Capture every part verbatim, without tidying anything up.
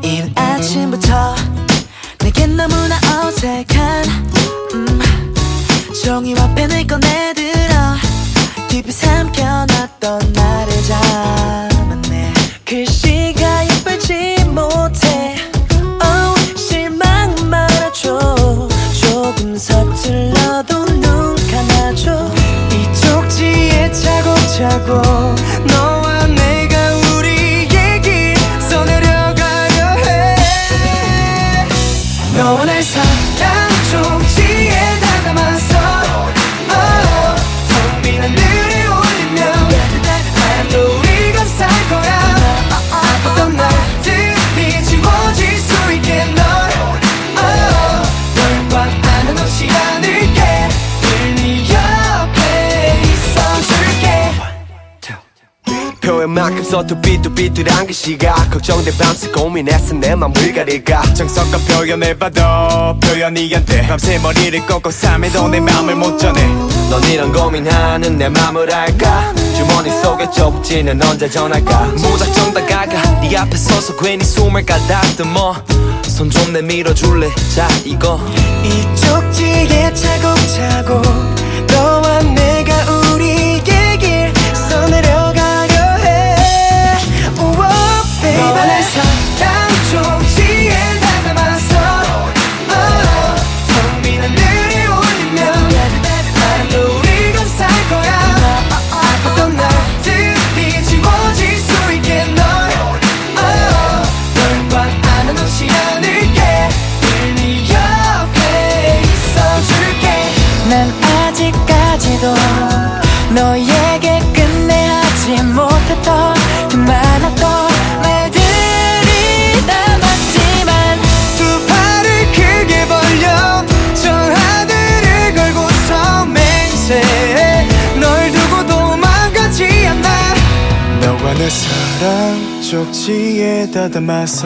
이른 아침부터 내겐 너무나 어색한 음, 종이와 펜을 꺼내들어 깊이 삼켜놨던 나를 잡았네. 글씨가 예쁠지 못해 oh, 실망 말아줘. 조금 서툴러도 눈 감아줘. 이 쪽지에 차곡차곡 너와 내가 우리의 길 써내려가려 해. 너와 날 사랑 쪽지에다 담아서 oh, 텅 빈 하늘에 올리면 하얀 우리가 살 거야. 아팠던 날들이 지워질 수 있게 널 oh, 널 꽉 안아놓지 않을게. 늘 네 옆에 있어줄게. 표현만큼 서투 삐뚤삐뚤한 글씨가 걱정돼 밤새 고민했어 내 맘을 가릴까. 정성껏 표현해봐도 표현이 안돼. 밤새 머리를 꺾고 삶에도 내 맘을 못 전해. 넌 이런 고민하는 내 맘을 알까. 주머니 속에 쪽지는 언제 전할까. 무작정 다가가 네 앞에 서서 괜히 숨을 가다듬어. 손 좀 내밀어 줄래. 자 이거 이 쪽지에 차곡차곡 너와 내가 우리의 길 써내려가려 해. 우와, baby. 너와 날 사랑 쪽지에다 담아서 oh, 텅 빈 하늘에 올리면 하얀 우리가 살 거야. 아팠던 날들이 지워질 수 있게 널 oh, 널 꽉 안아놓지 않을게. 늘 네 옆에 있어줄게. 난 아직까지도 너에게 끝내 하지 못했던 그 많았던 말들이 남았지만 두 팔을 크게 벌려 저 하늘을 걸고서 맹세. 널 두고 도망가지 않아. 너와 내 사랑 쪽지에다 담아서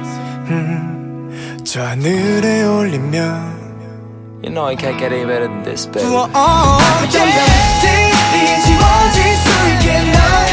음, 저 하늘에 올리면 You know I can't get any better than this baby. 아팠던 날들이 지워질 수 있게 널